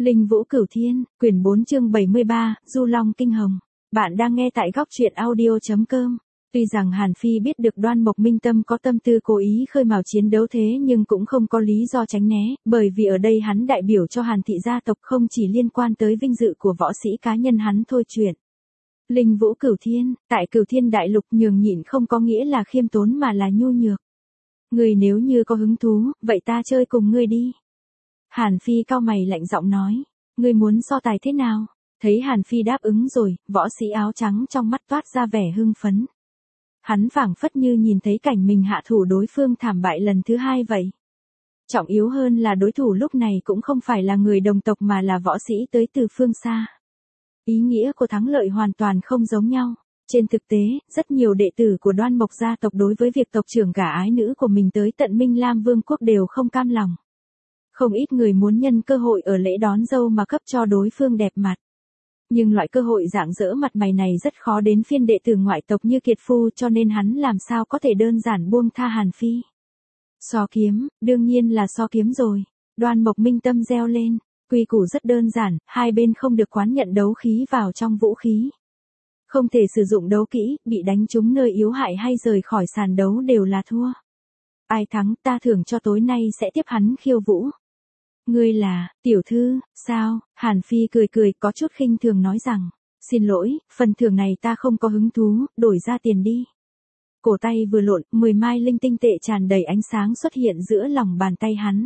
Linh Vũ Cửu Thiên, quyển 4 chương 73, Du Long Kinh Hồng. Bạn đang nghe tại góc truyện audio.com. Tuy rằng Hàn Phi biết được Đoan Mộc Minh Tâm có tâm tư cố ý khơi mào chiến đấu thế nhưng cũng không có lý do tránh né, bởi vì ở đây hắn đại biểu cho Hàn thị gia tộc không chỉ liên quan tới vinh dự của võ sĩ cá nhân hắn thôi chuyện. Linh Vũ Cửu Thiên, tại Cửu Thiên Đại Lục nhường nhịn không có nghĩa là khiêm tốn mà là nhu nhược. Ngươi nếu như có hứng thú, vậy ta chơi cùng ngươi đi. Hàn Phi cau mày lạnh giọng nói, ngươi muốn so tài thế nào? Thấy Hàn Phi đáp ứng rồi, võ sĩ áo trắng trong mắt toát ra vẻ hưng phấn. Hắn phảng phất như nhìn thấy cảnh mình hạ thủ đối phương thảm bại lần thứ hai vậy. Trọng yếu hơn là đối thủ lúc này cũng không phải là người đồng tộc mà là võ sĩ tới từ phương xa. Ý nghĩa của thắng lợi hoàn toàn không giống nhau. Trên thực tế, rất nhiều đệ tử của Đoan Mộc gia tộc đối với việc tộc trưởng gả ái nữ của mình tới tận Minh Lam Vương quốc đều không cam lòng. Không ít người muốn nhân cơ hội ở lễ đón dâu mà cấp cho đối phương đẹp mặt. Nhưng loại cơ hội rạng rỡ mặt mày này rất khó đến phiên đệ tử ngoại tộc như Kiệt Phu cho nên hắn làm sao có thể đơn giản buông tha Hàn Phi. So kiếm, đương nhiên là so kiếm rồi. Đoan Mộc Minh Tâm reo lên, quy củ rất đơn giản, hai bên không được quán nhận đấu khí vào trong vũ khí. Không thể sử dụng đấu kỹ, bị đánh trúng nơi yếu hại hay rời khỏi sàn đấu đều là thua. Ai thắng ta thưởng cho tối nay sẽ tiếp hắn khiêu vũ. Ngươi là, tiểu thư, sao? Hàn Phi cười cười có chút khinh thường nói rằng, xin lỗi, phần thưởng này ta không có hứng thú, đổi ra tiền đi. Cổ tay vừa lộn, 10 mai linh tinh tệ tràn đầy ánh sáng xuất hiện giữa lòng bàn tay hắn.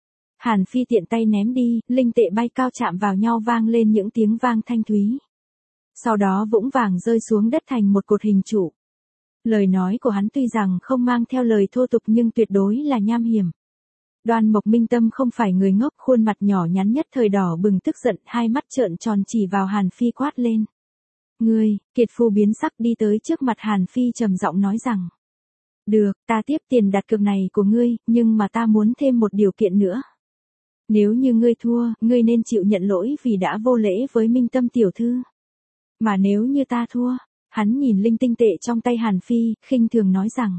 Hàn Phi tiện tay ném đi, linh tệ bay cao chạm vào nhau vang lên những tiếng vang thanh thúy. Sau đó vũng vàng rơi xuống đất thành một cột hình trụ. Lời nói của hắn tuy rằng không mang theo lời thô tục nhưng tuyệt đối là nham hiểm. Đoan Mộc Minh Tâm không phải người ngốc, khuôn mặt nhỏ nhắn nhất thời đỏ bừng tức giận, hai mắt trợn tròn chỉ vào Hàn Phi quát lên. Ngươi, Kiệt Phu biến sắc đi tới trước mặt Hàn Phi trầm giọng nói rằng. Được, ta tiếp tiền đặt cược này của ngươi, nhưng mà ta muốn thêm một điều kiện nữa. Nếu như ngươi thua, ngươi nên chịu nhận lỗi vì đã vô lễ với Minh Tâm tiểu thư. Mà nếu như ta thua, hắn nhìn linh tinh tệ trong tay Hàn Phi, khinh thường nói rằng.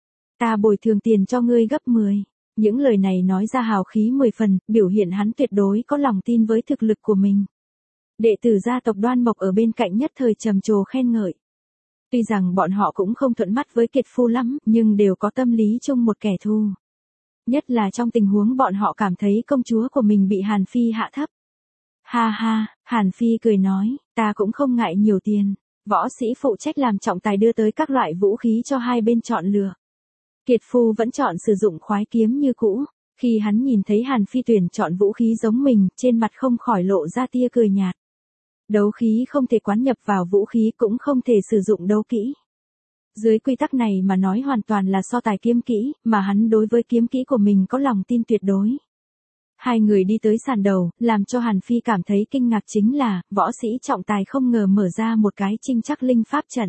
Ta bồi thường tiền cho ngươi gấp 10. Những lời này nói ra hào khí 10 phần, biểu hiện hắn tuyệt đối có lòng tin với thực lực của mình. Đệ tử gia tộc Đoan Mộc ở bên cạnh nhất thời trầm trồ khen ngợi. Tuy rằng bọn họ cũng không thuận mắt với Kiệt Phu lắm, nhưng đều có tâm lý chung một kẻ thù. Nhất là trong tình huống bọn họ cảm thấy công chúa của mình bị Hàn Phi hạ thấp. Ha ha, Hàn Phi cười nói, ta cũng không ngại nhiều tiền. Võ sĩ phụ trách làm trọng tài đưa tới các loại vũ khí cho hai bên chọn lựa. Kiệt Phu vẫn chọn sử dụng khoái kiếm như cũ. Khi hắn nhìn thấy Hàn Phi tuyển chọn vũ khí giống mình, trên mặt không khỏi lộ ra tia cười nhạt. Đấu khí không thể quán nhập vào vũ khí cũng không thể sử dụng đấu kỹ. Dưới quy tắc này mà nói hoàn toàn là so tài kiếm kỹ, mà hắn đối với kiếm kỹ của mình có lòng tin tuyệt đối. Hai người đi tới sàn đầu, làm cho Hàn Phi cảm thấy kinh ngạc chính là, võ sĩ trọng tài không ngờ mở ra một cái trinh chắc linh pháp trận.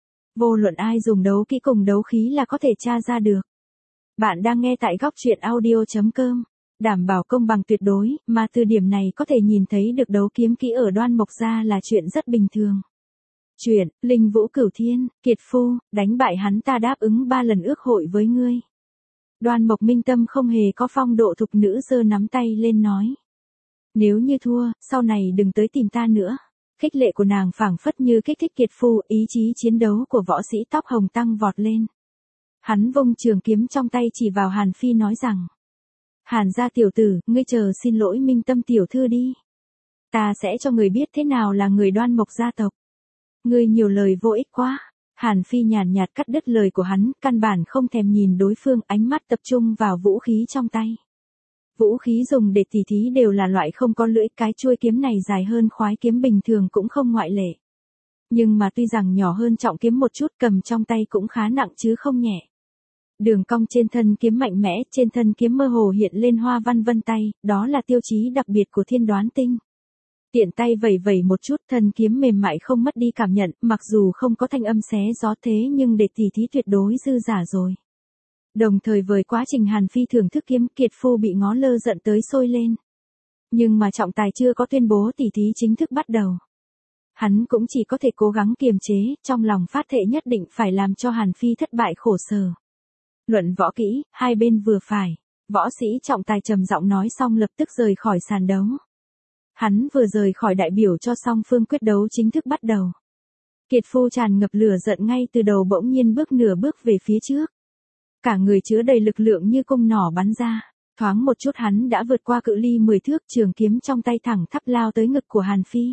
Vô luận ai dùng đấu kỹ cùng đấu khí là có thể tra ra được. Bạn đang nghe tại góc truyện audio.com. Đảm bảo công bằng tuyệt đối, mà từ điểm này có thể nhìn thấy được đấu kiếm kỹ ở Đoan Mộc gia là chuyện rất bình thường. Chuyện, Linh Vũ Cửu Thiên, Kiệt Phu, đánh bại hắn ta đáp ứng 3 lần ước hội với ngươi. Đoan Mộc Minh Tâm không hề có phong độ thục nữ giơ nắm tay lên nói. Nếu như thua, sau này đừng tới tìm ta nữa. Khích lệ của nàng phảng phất như kích thích Kiệt Phu, ý chí chiến đấu của võ sĩ tóc hồng tăng vọt lên. Hắn vung trường kiếm trong tay chỉ vào Hàn Phi nói rằng. Hàn gia tiểu tử, ngươi chờ xin lỗi Minh Tâm tiểu thư đi. Ta sẽ cho người biết thế nào là người Đoan Mộc gia tộc. Ngươi nhiều lời vô ích quá. Hàn Phi nhàn nhạt cắt đứt lời của hắn, căn bản không thèm nhìn đối phương, ánh mắt tập trung vào vũ khí trong tay. Vũ khí dùng để tỉ thí đều là loại không có lưỡi, cái chuôi kiếm này dài hơn khoái kiếm bình thường cũng không ngoại lệ. Nhưng mà tuy rằng nhỏ hơn trọng kiếm một chút, cầm trong tay cũng khá nặng chứ không nhẹ. Đường cong trên thân kiếm mạnh mẽ, trên thân kiếm mơ hồ hiện lên hoa văn vân tay, đó là tiêu chí đặc biệt của Thiên Đoán Tinh. Tiện tay vẩy vẩy một chút, thân kiếm mềm mại không mất đi cảm nhận, mặc dù không có thanh âm xé gió thế nhưng để tỉ thí tuyệt đối dư giả rồi. Đồng thời với quá trình Hàn Phi thưởng thức kiếm, Kiệt Phu bị ngó lơ giận tới sôi lên. Nhưng mà trọng tài chưa có tuyên bố tỉ thí chính thức bắt đầu. Hắn cũng chỉ có thể cố gắng kiềm chế, trong lòng phát thệ nhất định phải làm cho Hàn Phi thất bại khổ sở. Luận võ kỹ, hai bên vừa phải. Võ sĩ trọng tài trầm giọng nói xong lập tức rời khỏi sàn đấu. Hắn vừa rời khỏi đại biểu cho song phương quyết đấu chính thức bắt đầu. Kiệt Phu tràn ngập lửa giận ngay từ đầu bỗng nhiên bước nửa bước về phía trước. Cả người chứa đầy lực lượng như cung nỏ bắn ra. Thoáng một chút hắn đã vượt qua cự ly 10 thước, trường kiếm trong tay thẳng thắp lao tới ngực của Hàn Phi.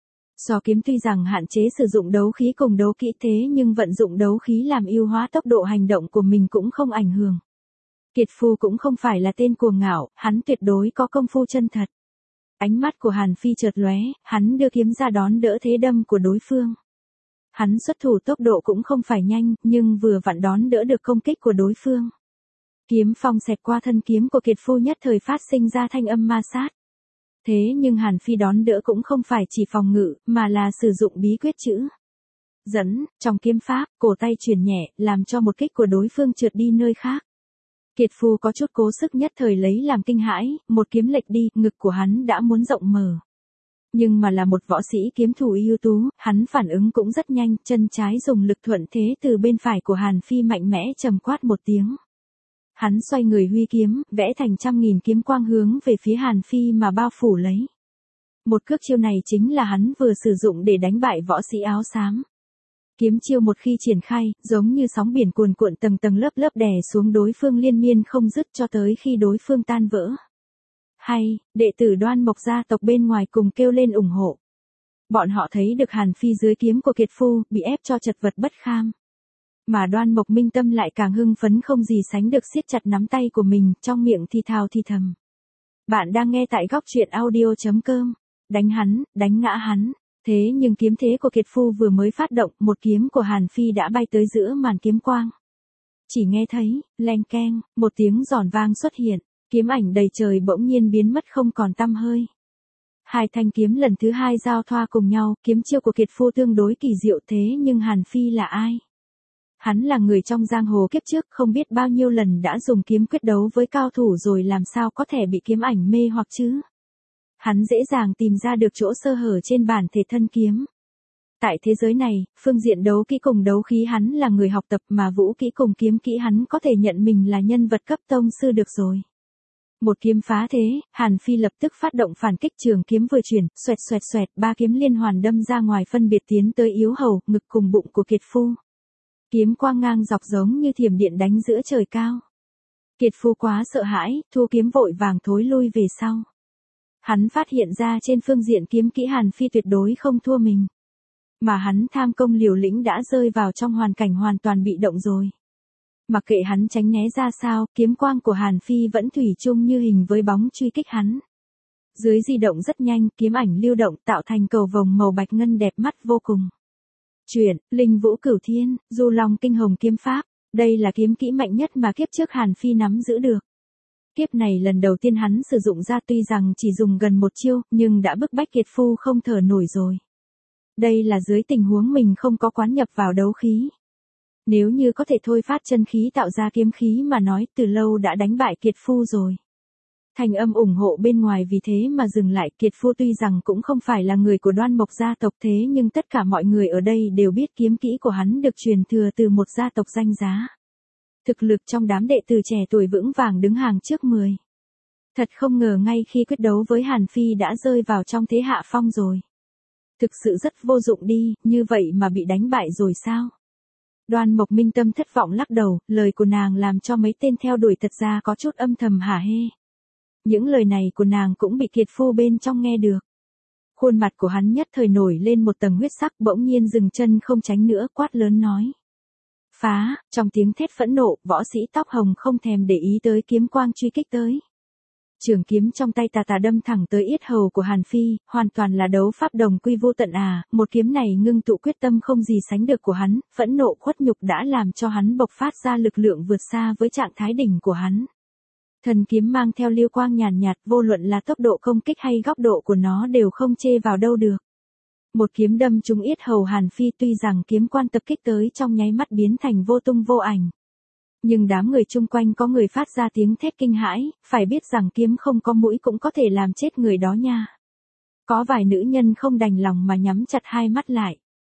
Sò kiếm tuy rằng hạn chế sử dụng đấu khí cùng đấu kỹ thế nhưng vận dụng đấu khí làm ưu hóa tốc độ hành động của mình cũng không ảnh hưởng. Kiệt Phu cũng không phải là tên cuồng ngạo, hắn tuyệt đối có công phu chân thật. Ánh mắt của Hàn Phi chợt lóe, hắn đưa kiếm ra đón đỡ thế đâm của đối phương. Hắn xuất thủ tốc độ cũng không phải nhanh, nhưng vừa vặn đón đỡ được công kích của đối phương. Kiếm phong xẹt qua thân kiếm của Kiệt Phu nhất thời phát sinh ra thanh âm ma sát. Thế nhưng Hàn Phi đón đỡ cũng không phải chỉ phòng ngự, mà là sử dụng bí quyết chữ dẫn, trong kiếm pháp, cổ tay chuyển nhẹ, làm cho một kích của đối phương trượt đi nơi khác. Kiệt Phu có chút cố sức nhất thời lấy làm kinh hãi, một kiếm lệch đi, ngực của hắn đã muốn rộng mở. Nhưng mà là một võ sĩ kiếm thủ ưu tú, hắn phản ứng cũng rất nhanh, chân trái dùng lực thuận thế từ bên phải của Hàn Phi mạnh mẽ trầm quát một tiếng. Hắn xoay người huy kiếm, vẽ thành trăm nghìn kiếm quang hướng về phía Hàn Phi mà bao phủ lấy. Một cước chiêu này chính là hắn vừa sử dụng để đánh bại võ sĩ áo xám. Kiếm chiêu một khi triển khai, giống như sóng biển cuồn cuộn tầng tầng lớp lớp đè xuống đối phương liên miên không dứt cho tới khi đối phương tan vỡ. Hay, đệ tử Đoan Mộc gia tộc bên ngoài cùng kêu lên ủng hộ. Bọn họ thấy được Hàn Phi dưới kiếm của Kiệt Phu, bị ép cho chật vật bất kham. Mà Đoan Mộc Minh Tâm lại càng hưng phấn không gì sánh được, siết chặt nắm tay của mình, trong miệng thì thào thì thầm. Bạn đang nghe tại góc truyện audio.com. Đánh hắn, đánh ngã hắn. Thế nhưng kiếm thế của Kiệt Phu vừa mới phát động, một kiếm của Hàn Phi đã bay tới giữa màn kiếm quang. Chỉ nghe thấy, leng keng, một tiếng giòn vang xuất hiện, kiếm ảnh đầy trời bỗng nhiên biến mất không còn tăm hơi. Hai thanh kiếm lần thứ hai giao thoa cùng nhau, kiếm chiêu của Kiệt Phu tương đối kỳ diệu, thế nhưng Hàn Phi là ai? Hắn là người trong giang hồ kiếp trước, không biết bao nhiêu lần đã dùng kiếm quyết đấu với cao thủ rồi, làm sao có thể bị kiếm ảnh mê hoặc chứ? Hắn dễ dàng tìm ra được chỗ sơ hở trên bản thể thân kiếm. Tại thế giới này, phương diện đấu kỹ cùng đấu khí hắn là người học tập, mà vũ kỹ cùng kiếm kỹ hắn có thể nhận mình là nhân vật cấp tông sư được rồi. Một kiếm phá thế, Hàn Phi lập tức phát động phản kích, trường kiếm vừa chuyển, xoẹt xoẹt xoẹt, ba kiếm liên hoàn đâm ra ngoài phân biệt tiến tới yếu hầu, ngực cùng bụng của Kiệt Phu. Kiếm quang ngang dọc giống như thiểm điện đánh giữa trời cao. Kiệt Phu quá sợ hãi, thu kiếm vội vàng thối lui về sau. Hắn phát hiện ra trên phương diện kiếm kỹ Hàn Phi tuyệt đối không thua mình. Mà hắn tham công liều lĩnh đã rơi vào trong hoàn cảnh hoàn toàn bị động rồi. Mặc kệ hắn tránh né ra sao, kiếm quang của Hàn Phi vẫn thủy chung như hình với bóng truy kích hắn. Dưới di động rất nhanh, kiếm ảnh lưu động tạo thành cầu vồng màu bạch ngân đẹp mắt vô cùng. Chuyển, Linh Vũ Cửu Thiên, Du Long Kinh Hồng kiếm pháp, đây là kiếm kỹ mạnh nhất mà kiếp trước Hàn Phi nắm giữ được. Kiếp này lần đầu tiên hắn sử dụng ra, tuy rằng chỉ dùng gần một chiêu, nhưng đã bức bách Kiệt Phu không thở nổi rồi. Đây là dưới tình huống mình không có quán nhập vào đấu khí. Nếu như có thể thôi phát chân khí tạo ra kiếm khí mà nói, từ lâu đã đánh bại Kiệt Phu rồi. Thành âm ủng hộ bên ngoài vì thế mà dừng lại. Kiệt Phu tuy rằng cũng không phải là người của Đoan Mộc gia tộc, thế nhưng tất cả mọi người ở đây đều biết kiếm kỹ của hắn được truyền thừa từ một gia tộc danh giá. Thực lực trong đám đệ tử trẻ tuổi vững vàng đứng hàng trước 10. Thật không ngờ ngay khi quyết đấu với Hàn Phi đã rơi vào trong thế hạ phong rồi. Thực sự rất vô dụng đi, như vậy mà bị đánh bại rồi sao? Đoan Mộc Minh Tâm thất vọng lắc đầu, lời của nàng làm cho mấy tên theo đuổi thật ra có chút âm thầm hả hê. Những lời này của nàng cũng bị Kiệt Phu bên trong nghe được. Khuôn mặt của hắn nhất thời nổi lên một tầng huyết sắc, bỗng nhiên dừng chân không tránh nữa, quát lớn nói. Phá, trong tiếng thét phẫn nộ, võ sĩ tóc hồng không thèm để ý tới kiếm quang truy kích tới. Trường kiếm trong tay tà tà đâm thẳng tới yết hầu của Hàn Phi, hoàn toàn là đấu pháp đồng quy vô tận à, một kiếm này ngưng tụ quyết tâm không gì sánh được của hắn, phẫn nộ khuất nhục đã làm cho hắn bộc phát ra lực lượng vượt xa với trạng thái đỉnh của hắn. Thần kiếm mang theo lưu quang nhàn nhạt, vô luận là tốc độ công kích hay góc độ của nó đều không chê vào đâu được. Một kiếm đâm trúng yết hầu Hàn Phi, tuy rằng kiếm quan tập kích tới trong nháy mắt biến thành vô tung vô ảnh. Nhưng đám người chung quanh có người phát ra tiếng thét kinh hãi, phải biết rằng kiếm không có mũi cũng có thể làm chết người đó nha. Có vài nữ nhân không đành lòng mà nhắm chặt hai mắt lại.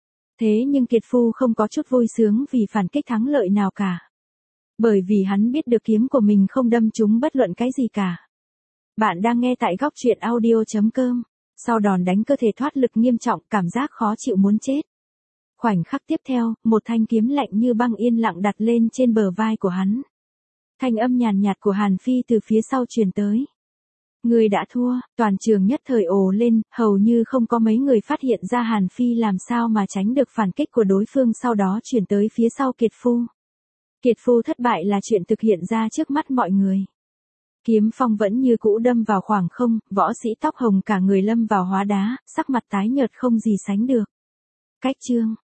Thế nhưng Kiệt Phu không có chút vui sướng vì phản kích thắng lợi nào cả. Bởi vì hắn biết được kiếm của mình không đâm trúng bất luận cái gì cả. Bạn đang nghe tại góc truyện audio.com. Sau đòn đánh cơ thể thoát lực nghiêm trọng, cảm giác khó chịu muốn chết. Khoảnh khắc tiếp theo, một thanh kiếm lạnh như băng yên lặng đặt lên trên bờ vai của hắn. Thanh âm nhàn nhạt của Hàn Phi từ phía sau truyền tới. Người đã thua, toàn trường nhất thời ồ lên, hầu như không có mấy người phát hiện ra Hàn Phi làm sao mà tránh được phản kích của đối phương, sau đó chuyển tới phía sau Kiệt Phu. Kiệt Phu thất bại là chuyện thực hiện ra trước mắt mọi người. Kiếm phong vẫn như cũ đâm vào khoảng không, võ sĩ tóc hồng cả người lâm vào hóa đá, sắc mặt tái nhợt không gì sánh được. Cách chương